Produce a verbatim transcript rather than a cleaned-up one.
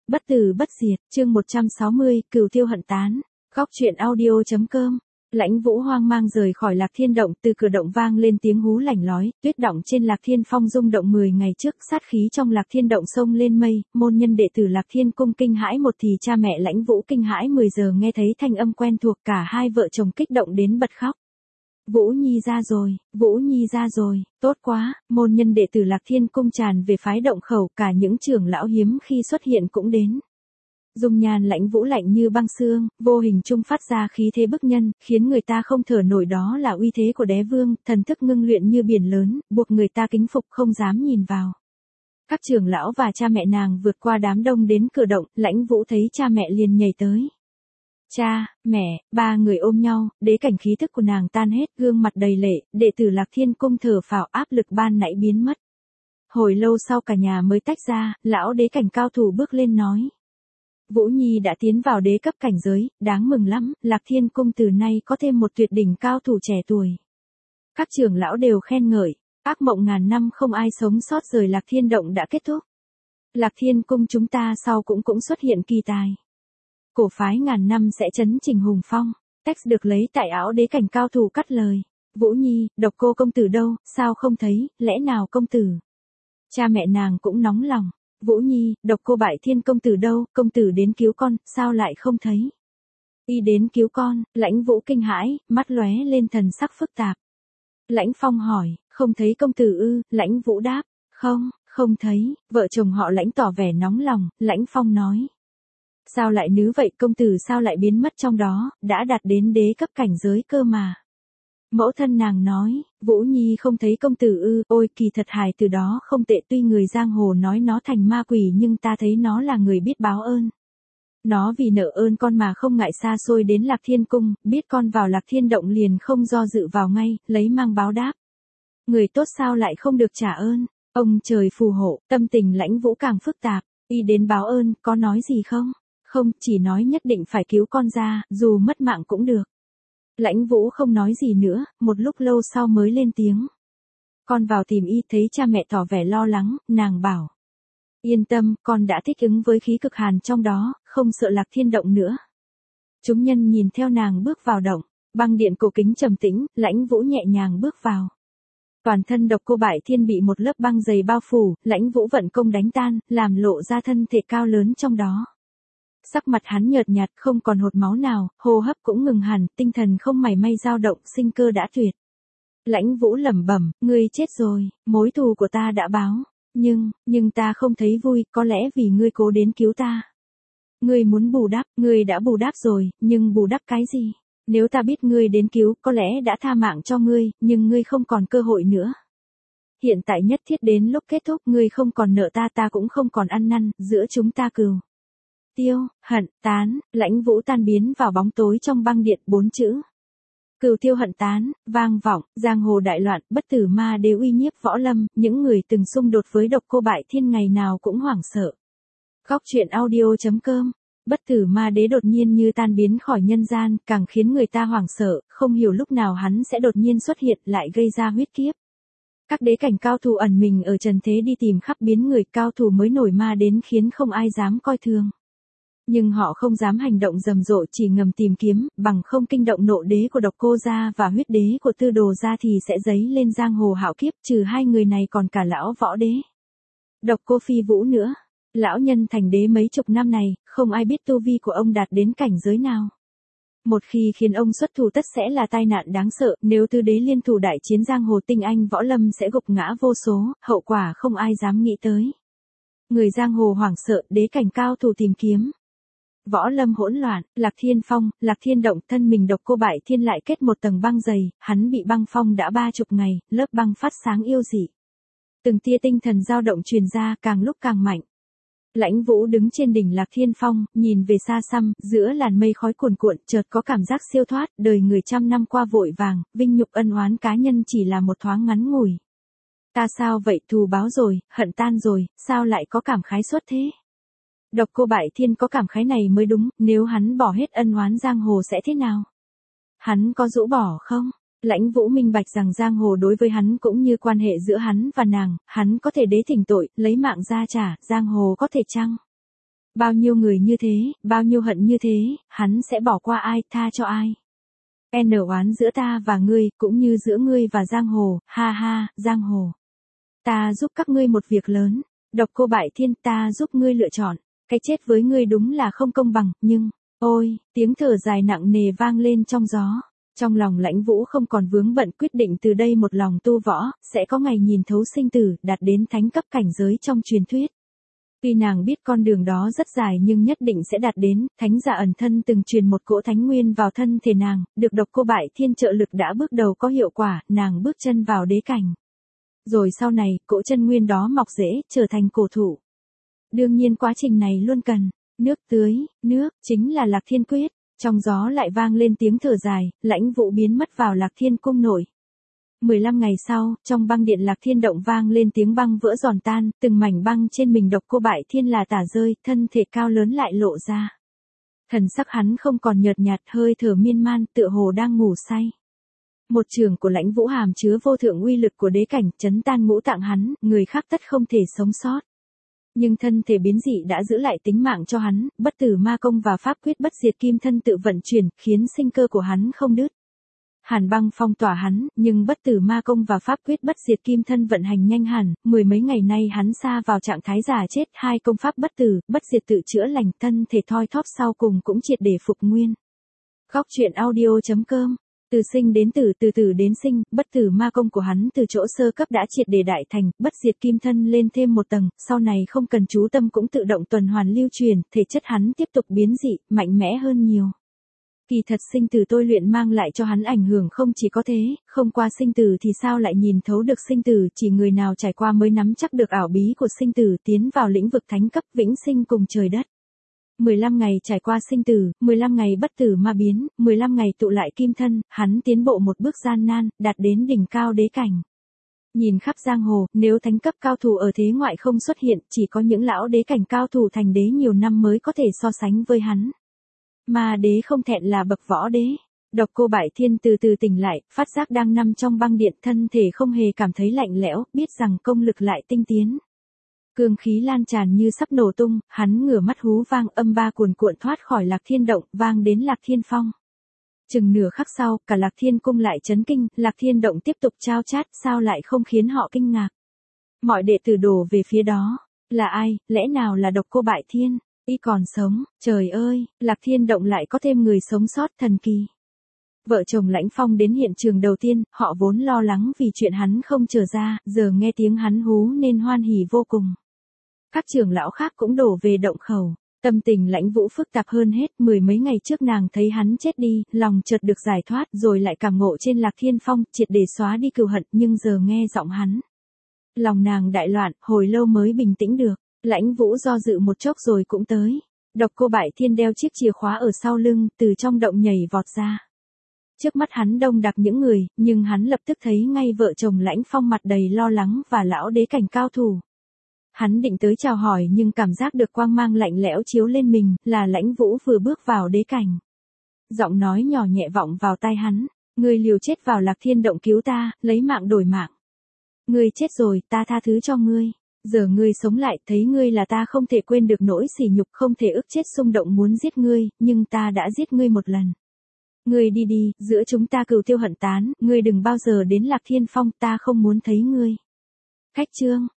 Bất tử bất diệt, chương một trăm sáu mươi, Cửu Tiêu hận tán. Góc truyện audio chấm com. Lãnh Vũ hoang mang rời khỏi Lạc Thiên động, từ cửa động vang lên tiếng hú lảnh lói, tuyết đọng trên Lạc Thiên Phong rung động mười ngày trước, sát khí trong Lạc Thiên động sông lên mây, môn nhân đệ tử Lạc Thiên cung kinh hãi một thì cha mẹ Lãnh Vũ kinh hãi mười giờ nghe thấy thanh âm quen thuộc, cả hai vợ chồng kích động đến bật khóc. Vũ Nhi ra rồi, Vũ Nhi ra rồi, tốt quá, môn nhân đệ tử Lạc Thiên cung tràn về phái động khẩu, cả những trưởng lão hiếm khi xuất hiện cũng đến. Dung nhan Lãnh Vũ lạnh như băng xương, vô hình trung phát ra khí thế bức nhân, khiến người ta không thở nổi, đó là uy thế của đế vương, thần thức ngưng luyện như biển lớn, buộc người ta kính phục không dám nhìn vào. Các trưởng lão và cha mẹ nàng vượt qua đám đông đến cửa động, Lãnh Vũ thấy cha mẹ liền nhảy tới. Cha, mẹ, ba người ôm nhau, đế cảnh khí thức của nàng tan hết, gương mặt đầy lệ, đệ tử Lạc Thiên cung thở phào, áp lực ban nãy biến mất. Hồi lâu sau cả nhà mới tách ra, lão đế cảnh cao thủ bước lên nói. Vũ Nhi đã tiến vào đế cấp cảnh giới, đáng mừng lắm, Lạc Thiên cung từ nay có thêm một tuyệt đỉnh cao thủ trẻ tuổi. Các trưởng lão đều khen ngợi, ác mộng ngàn năm không ai sống sót rời Lạc Thiên động đã kết thúc. Lạc Thiên cung chúng ta sau cũng cũng xuất hiện kỳ tài. Cổ phái ngàn năm sẽ chấn trình hùng phong. Text được lấy tại áo đế cảnh cao thủ cắt lời. Vũ Nhi, Độc Cô công tử đâu, sao không thấy, lẽ nào công tử? Cha mẹ nàng cũng nóng lòng. Vũ Nhi, Độc Cô Bại Thiên công tử đâu, công tử đến cứu con, sao lại không thấy? Y đến cứu con, Lãnh Vũ kinh hãi, mắt lóe lên thần sắc phức tạp. Lãnh Phong hỏi, không thấy công tử ư? Lãnh Vũ đáp, không, không thấy. Vợ chồng họ Lãnh tỏ vẻ nóng lòng, Lãnh Phong nói. Sao lại nữ vậy, công tử sao lại biến mất trong đó, đã đạt đến đế cấp cảnh giới cơ mà. Mẫu thân nàng nói, Vũ Nhi không thấy công tử ư, ôi kỳ thật hài từ đó không tệ, tuy người giang hồ nói nó thành ma quỷ nhưng ta thấy nó là người biết báo ơn. Nó vì nợ ơn con mà không ngại xa xôi đến Lạc Thiên cung, biết con vào Lạc Thiên động liền không do dự vào ngay, lấy mang báo đáp. Người tốt sao lại không được trả ơn, ông trời phù hộ, tâm tình Lãnh Vũ càng phức tạp, y đến báo ơn, có nói gì không? Không, chỉ nói nhất định phải cứu con ra, dù mất mạng cũng được. Lãnh Vũ không nói gì nữa, một lúc lâu sau mới lên tiếng. Con vào tìm y, thấy cha mẹ tỏ vẻ lo lắng, nàng bảo. Yên tâm, con đã thích ứng với khí cực hàn trong đó, không sợ Lạc Thiên động nữa. Chúng nhân nhìn theo nàng bước vào động, băng điện cổ kính trầm tĩnh, Lãnh Vũ nhẹ nhàng bước vào. Toàn thân Độc Cô Bại Thiên bị một lớp băng dày bao phủ, Lãnh Vũ vận công đánh tan, làm lộ ra thân thể cao lớn trong đó. Sắc mặt hắn nhợt nhạt, không còn hột máu nào, hô hấp cũng ngừng hẳn, tinh thần không mảy may dao động, sinh cơ đã tuyệt. Lãnh Vũ lẩm bẩm, ngươi chết rồi, mối thù của ta đã báo, nhưng, nhưng ta không thấy vui, có lẽ vì ngươi cố đến cứu ta. Ngươi muốn bù đắp, ngươi đã bù đắp rồi, nhưng bù đắp cái gì? Nếu ta biết ngươi đến cứu, có lẽ đã tha mạng cho ngươi, nhưng ngươi không còn cơ hội nữa. Hiện tại nhất thiết đến lúc kết thúc, ngươi không còn nợ ta, ta cũng không còn ăn năn, giữa chúng ta cừu. Tiêu, hận, tán, Lãnh Vũ tan biến vào bóng tối trong băng điện, bốn chữ. Cửu tiêu hận tán, vang vọng, giang hồ đại loạn, bất tử ma đế uy nhiếp võ lâm, những người từng xung đột với Độc Cô Bại Thiên ngày nào cũng hoảng sợ. Góc truyện audio chấm com. Bất tử ma đế đột nhiên như tan biến khỏi nhân gian, càng khiến người ta hoảng sợ, không hiểu lúc nào hắn sẽ đột nhiên xuất hiện lại gây ra huyết kiếp. Các đế cảnh cao thủ ẩn mình ở trần thế đi tìm khắp biến người, cao thủ mới nổi ma đến khiến không ai dám coi thường. Nhưng họ không dám hành động rầm rộ, chỉ ngầm tìm kiếm, bằng không kinh động nộ đế của Độc Cô gia và huyết đế của Tư Đồ gia thì sẽ dấy lên giang hồ hạo kiếp, trừ hai người này còn cả lão võ đế. Độc Cô Phi Vũ nữa. Lão nhân thành đế mấy chục năm này, không ai biết tu vi của ông đạt đến cảnh giới nào. Một khi khiến ông xuất thủ tất sẽ là tai nạn đáng sợ, nếu Tư đế liên thủ đại chiến giang hồ tinh anh võ lâm sẽ gục ngã vô số, hậu quả không ai dám nghĩ tới. Người giang hồ hoảng sợ, đế cảnh cao thủ tìm kiếm. Võ lâm hỗn loạn, Lạc Thiên Phong, Lạc Thiên động, thân mình Độc Cô Bại Thiên lại kết một tầng băng dày, hắn bị băng phong đã ba chục ngày, lớp băng phát sáng yêu dị. Từng tia tinh thần dao động truyền ra, càng lúc càng mạnh. Lãnh Vũ đứng trên đỉnh Lạc Thiên Phong, nhìn về xa xăm, giữa làn mây khói cuồn cuộn, chợt có cảm giác siêu thoát, đời người trăm năm qua vội vàng, vinh nhục ân oán cá nhân chỉ là một thoáng ngắn ngủi. Ta sao vậy, thù báo rồi, hận tan rồi, sao lại có cảm khái suốt thế? Độc Cô Bại Thiên có cảm khái này mới đúng, nếu hắn bỏ hết ân oán giang hồ sẽ thế nào? Hắn có rũ bỏ không? Lãnh Vũ minh bạch rằng giang hồ đối với hắn cũng như quan hệ giữa hắn và nàng, hắn có thể đế thỉnh tội, lấy mạng ra trả, giang hồ có thể chăng? Bao nhiêu người như thế, bao nhiêu hận như thế, hắn sẽ bỏ qua ai, tha cho ai. N oán giữa ta và ngươi, cũng như giữa ngươi và giang hồ, ha ha, giang hồ. Ta giúp các ngươi một việc lớn, Độc Cô Bại Thiên, ta giúp ngươi lựa chọn, cái chết với ngươi đúng là không công bằng, nhưng, ôi, tiếng thở dài nặng nề vang lên trong gió. Trong lòng Lãnh Vũ không còn vướng bận, quyết định từ đây một lòng tu võ, sẽ có ngày nhìn thấu sinh tử, đạt đến thánh cấp cảnh giới trong truyền thuyết. Tuy nàng biết con đường đó rất dài nhưng nhất định sẽ đạt đến, thánh giả ẩn thân từng truyền một cỗ thánh nguyên vào thân thể nàng, được Độc Cô Bại Thiên trợ lực đã bước đầu có hiệu quả, nàng bước chân vào đế cảnh. Rồi sau này, cỗ chân nguyên đó mọc rễ, trở thành cổ thụ. Đương nhiên quá trình này luôn cần nước tưới, nước, chính là Lạc Thiên Quyết. Trong gió lại vang lên tiếng thở dài, Lãnh Vũ biến mất vào Lạc Thiên cung nội. mười lăm ngày sau, trong băng điện Lạc Thiên động vang lên tiếng băng vỡ giòn tan, từng mảnh băng trên mình Độc Cô Bại Thiên là tả rơi, thân thể cao lớn lại lộ ra. Thần sắc hắn không còn nhợt nhạt, hơi thở miên man, tựa hồ đang ngủ say. Một trường của Lãnh Vũ hàm chứa vô thượng uy lực của đế cảnh, chấn tan ngũ tạng hắn, người khác tất không thể sống sót. Nhưng thân thể biến dị đã giữ lại tính mạng cho hắn, bất tử ma công và pháp quyết bất diệt kim thân tự vận chuyển, khiến sinh cơ của hắn không đứt. Hàn băng phong tỏa hắn, nhưng bất tử ma công và pháp quyết bất diệt kim thân vận hành nhanh hẳn, mười mấy ngày nay hắn sa vào trạng thái già chết, hai công pháp bất tử, bất diệt tự chữa lành, thân thể thoi thóp sau cùng cũng triệt để phục nguyên. Góc truyện audio chấm com. Từ sinh đến tử, từ tử đến sinh, bất tử ma công của hắn từ chỗ sơ cấp đã triệt để đại thành, bất diệt kim thân lên thêm một tầng, sau này không cần chú tâm cũng tự động tuần hoàn lưu truyền, thể chất hắn tiếp tục biến dị, mạnh mẽ hơn nhiều. Kỳ thật sinh tử tôi luyện mang lại cho hắn ảnh hưởng không chỉ có thế, không qua sinh tử thì sao lại nhìn thấu được sinh tử, chỉ người nào trải qua mới nắm chắc được ảo bí của sinh tử, tiến vào lĩnh vực thánh cấp vĩnh sinh cùng trời đất. mười lăm ngày trải qua sinh tử, mười lăm ngày bất tử ma biến, mười lăm ngày tụ lại kim thân, hắn tiến bộ một bước gian nan, đạt đến đỉnh cao đế cảnh. Nhìn khắp giang hồ, nếu thánh cấp cao thủ ở thế ngoại không xuất hiện, chỉ có những lão đế cảnh cao thủ thành đế nhiều năm mới có thể so sánh với hắn. Ma đế không thẹn là bậc võ đế. Độc Cô Bại Thiên từ từ tỉnh lại, phát giác đang nằm trong băng điện, thân thể không hề cảm thấy lạnh lẽo, biết rằng công lực lại tinh tiến. Cương khí lan tràn như sắp nổ tung, hắn ngửa mắt hú vang, âm ba cuồn cuộn thoát khỏi Lạc Thiên động, vang đến Lạc Thiên phong. Chừng nửa khắc sau, cả Lạc Thiên cung lại chấn kinh, Lạc Thiên động tiếp tục trao chát, sao lại không khiến họ kinh ngạc. Mọi đệ tử đổ về phía đó. Là ai, lẽ nào là Độc Cô Bại Thiên? Y còn sống, trời ơi, Lạc Thiên động lại có thêm người sống sót, thần kỳ. Vợ chồng Lãnh Phong đến hiện trường đầu tiên, họ vốn lo lắng vì chuyện hắn không trở ra, giờ nghe tiếng hắn hú nên hoan hỉ vô cùng. Các trưởng lão khác cũng đổ về động khẩu, tâm tình Lãnh Vũ phức tạp hơn hết, mười mấy ngày trước nàng thấy hắn chết đi, lòng chợt được giải thoát, rồi lại cảm ngộ trên Lạc Thiên phong, triệt để xóa đi cừu hận, nhưng giờ nghe giọng hắn. Lòng nàng đại loạn, hồi lâu mới bình tĩnh được. Lãnh Vũ do dự một chốc rồi cũng tới. Độc Cô Bại Thiên đeo chiếc chìa khóa ở sau lưng, từ trong động nhảy vọt ra. Trước mắt hắn đông đặc những người, nhưng hắn lập tức thấy ngay vợ chồng Lãnh Phong mặt đầy lo lắng và lão đế cảnh cao thủ. Hắn định tới chào hỏi nhưng cảm giác được quang mang lạnh lẽo chiếu lên mình, là Lãnh Vũ vừa bước vào đế cảnh. Giọng nói nhỏ nhẹ vọng vào tai hắn, ngươi liều chết vào Lạc Thiên động cứu ta, lấy mạng đổi mạng. Ngươi chết rồi, ta tha thứ cho ngươi. Giờ ngươi sống lại, thấy ngươi là ta không thể quên được nỗi sỉ nhục, không thể ức chết xung động muốn giết ngươi, nhưng ta đã giết ngươi một lần. Ngươi đi đi, giữa chúng ta cừu tiêu hận tán, ngươi đừng bao giờ đến Lạc Thiên phong, ta không muốn thấy ngươi. Khách trương,